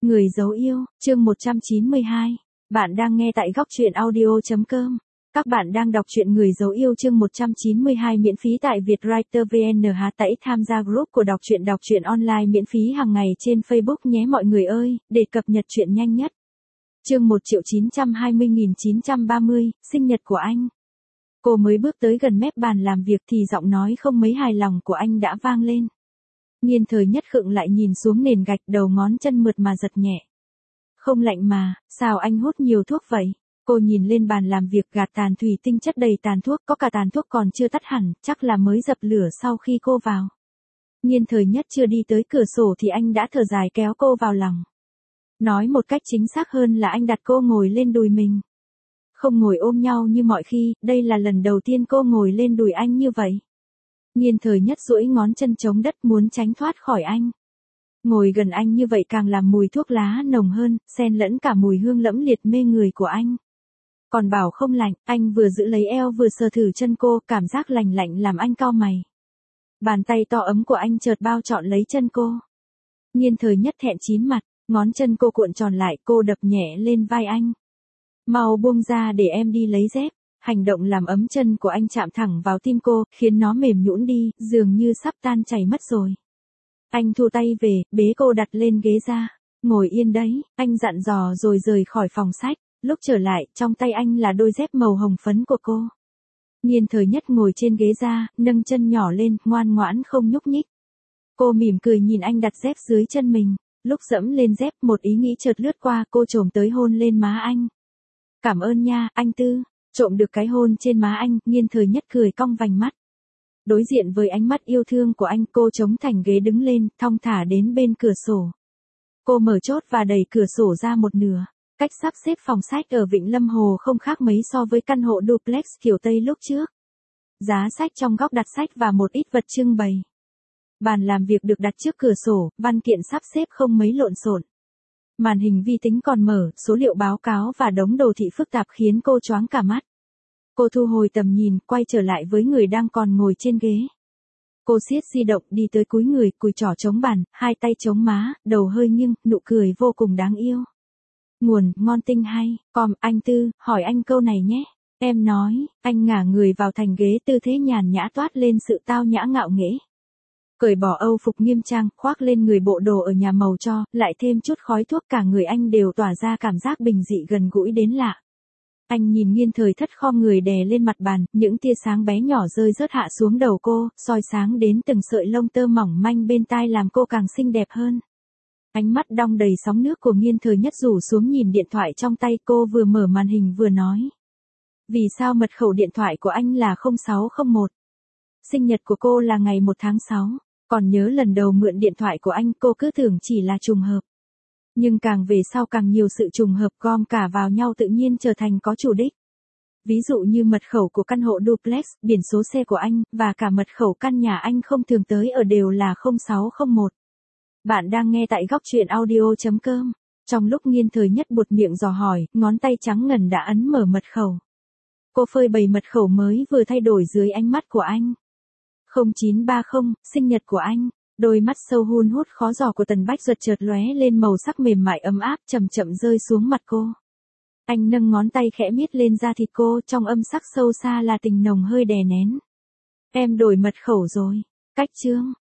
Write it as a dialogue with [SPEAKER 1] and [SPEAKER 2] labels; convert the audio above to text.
[SPEAKER 1] Người dấu yêu, chương 192. Bạn đang nghe tại góc truyện audio.com. Các bạn đang đọc truyện Người dấu yêu chương 192 miễn phí tại Vietwriter VN. Hãy tham gia group của đọc truyện online miễn phí hàng ngày trên Facebook nhé mọi người ơi, để cập nhật truyện nhanh nhất. Chương 1.920.930, sinh nhật của anh. Cô mới bước tới gần mép bàn làm việc thì giọng nói không mấy hài lòng của anh đã vang lên. Nhiên Thời Nhất khựng lại nhìn xuống nền gạch, đầu ngón chân mượt mà giật nhẹ. Không lạnh mà, sao anh hút nhiều thuốc vậy? Cô nhìn lên bàn làm việc, gạt tàn thủy tinh chất đầy tàn thuốc, có cả tàn thuốc còn chưa tắt hẳn, chắc là mới dập lửa sau khi cô vào. Nhiên Thời Nhất chưa đi tới cửa sổ thì anh đã thở dài kéo cô vào lòng. Nói một cách chính xác hơn là anh đặt cô ngồi lên đùi mình. Không ngồi ôm nhau như mọi khi, đây là lần đầu tiên cô ngồi lên đùi anh như vậy. Nhiên Thời Nhất duỗi ngón chân chống đất muốn tránh thoát khỏi anh. Ngồi gần anh như vậy càng làm mùi thuốc lá nồng hơn, xen lẫn cả mùi hương lẫm liệt mê người của anh. Còn bảo không lạnh, anh vừa giữ lấy eo vừa sờ thử chân cô, cảm giác lành lạnh làm anh cau mày. Bàn tay to ấm của anh chợt bao trọn lấy chân cô. Nhiên Thời Nhất thẹn chín mặt, ngón chân cô cuộn tròn lại, cô đập nhẹ lên vai anh. Mau buông ra để em đi lấy dép. Hành động làm ấm chân của anh chạm thẳng vào tim cô, khiến nó mềm nhũn đi, dường như sắp tan chảy mất rồi. Anh thu tay về, bế cô đặt lên ghế ra. Ngồi yên đấy, anh dặn dò rồi rời khỏi phòng sách. Lúc trở lại, trong tay anh là đôi dép màu hồng phấn của cô. Nhiên Thời Nhất ngồi trên ghế ra, nâng chân nhỏ lên, ngoan ngoãn không nhúc nhích. Cô mỉm cười nhìn anh đặt dép dưới chân mình. Lúc dẫm lên dép, một ý nghĩ chợt lướt qua, cô chồm tới hôn lên má anh. Cảm ơn nha, anh Tư. Trộm được cái hôn trên má anh, Nhiên Thời Nhất cười cong vành mắt. Đối diện với ánh mắt yêu thương của anh, cô chống thành ghế đứng lên, thong thả đến bên cửa sổ. Cô mở chốt và đẩy cửa sổ ra một nửa. Cách sắp xếp phòng sách ở Vịnh Lâm Hồ không khác mấy so với căn hộ duplex kiểu Tây lúc trước. Giá sách trong góc đặt sách và một ít vật trưng bày. Bàn làm việc được đặt trước cửa sổ, văn kiện sắp xếp không mấy lộn xộn. Màn hình vi tính còn mở, số liệu báo cáo và đống đồ thị phức tạp khiến cô choáng cả mắt. Cô thu hồi tầm nhìn, quay trở lại với người đang còn ngồi trên ghế. Cô siết di động đi tới cúi người, cùi trỏ chống bàn, hai tay chống má, đầu hơi nghiêng, nụ cười vô cùng đáng yêu. Nguồn, ngon tinh hay, anh Tư, hỏi anh câu này nhé. Em nói, anh ngả người vào thành ghế tư thế nhàn nhã toát lên sự tao nhã ngạo nghễ. Cởi bỏ âu phục nghiêm trang, khoác lên người bộ đồ ở nhà màu cho, lại thêm chút khói thuốc, cả người anh đều tỏa ra cảm giác bình dị gần gũi đến lạ. Anh nhìn Nhiên Thời Thất khom người đè lên mặt bàn, những tia sáng bé nhỏ rơi rớt hạ xuống đầu cô, soi sáng đến từng sợi lông tơ mỏng manh bên tai làm cô càng xinh đẹp hơn. Ánh mắt đong đầy sóng nước của Nhiên Thời Nhất rủ xuống nhìn điện thoại trong tay, cô vừa mở màn hình vừa nói. Vì sao mật khẩu điện thoại của anh là 0601? Sinh nhật của cô là ngày 1 tháng 6. Còn nhớ lần đầu mượn điện thoại của anh, cô cứ tưởng chỉ là trùng hợp. Nhưng càng về sau càng nhiều sự trùng hợp gom cả vào nhau tự nhiên trở thành có chủ đích. Ví dụ như mật khẩu của căn hộ duplex, biển số xe của anh, và cả mật khẩu căn nhà anh không thường tới ở đều là 0601. Bạn đang nghe tại góc truyện audio.com. Trong lúc Nhiên Thời Nhất buột miệng dò hỏi, ngón tay trắng ngần đã ấn mở mật khẩu. Cô phơi bày mật khẩu mới vừa thay đổi dưới ánh mắt của anh. 0930, sinh nhật của anh. Đôi mắt sâu hun hút khó dò của Tần Bách Duật chợt lóe lên màu sắc mềm mại ấm áp, chậm chậm rơi xuống mặt cô. Anh nâng ngón tay khẽ miết lên da thịt cô, trong âm sắc sâu xa là tình nồng hơi đè nén. Em đổi mật khẩu rồi. Cách chương.